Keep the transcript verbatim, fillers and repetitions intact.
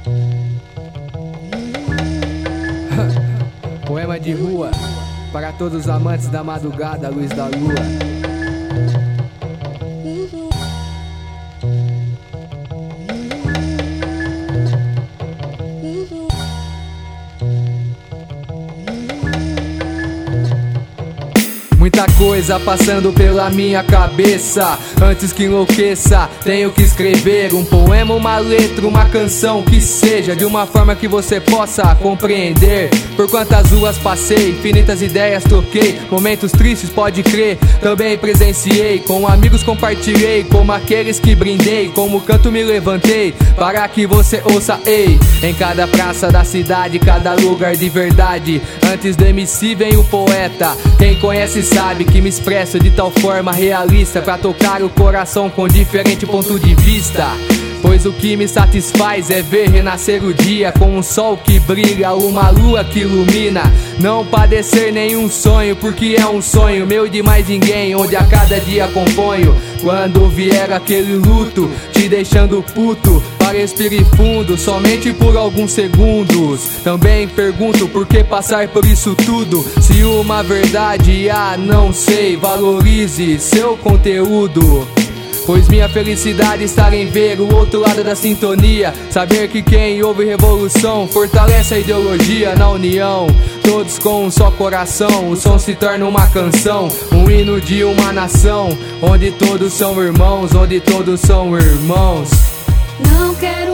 Poema de rua para todos os amantes da madrugada, luz da lua. Muita coisa passando pela minha cabeça. Antes que enlouqueça, tenho que escrever um poema, uma letra, uma canção que seja de uma forma que você possa compreender. Por quantas ruas passei, infinitas ideias troquei, momentos tristes pode crer, também presenciei. Com amigos compartilhei, como aqueles que brindei, como canto me levantei, para que você ouça, ei. Em cada praça da cidade, cada lugar de verdade, antes do M C vem o poeta. Quem conhece sabe que me expresso de tal forma realista, pra tocar o coração com diferente ponto de vista. Pois o que me satisfaz é ver renascer o dia, com um sol que brilha, uma lua que ilumina. Não padecer nenhum sonho, porque é um sonho meu e de mais ninguém, onde a cada dia componho. Quando vier aquele luto, te deixando puto, para respirar fundo, somente por alguns segundos. Também pergunto por que passar por isso tudo, se uma verdade há, não sei. Valorize seu conteúdo, pois minha felicidade está em ver o outro lado da sintonia. Saber que quem ouve revolução fortalece a ideologia na união. Todos com um só coração, o som se torna uma canção, um hino de uma nação, onde todos são irmãos, onde todos são irmãos. Não quero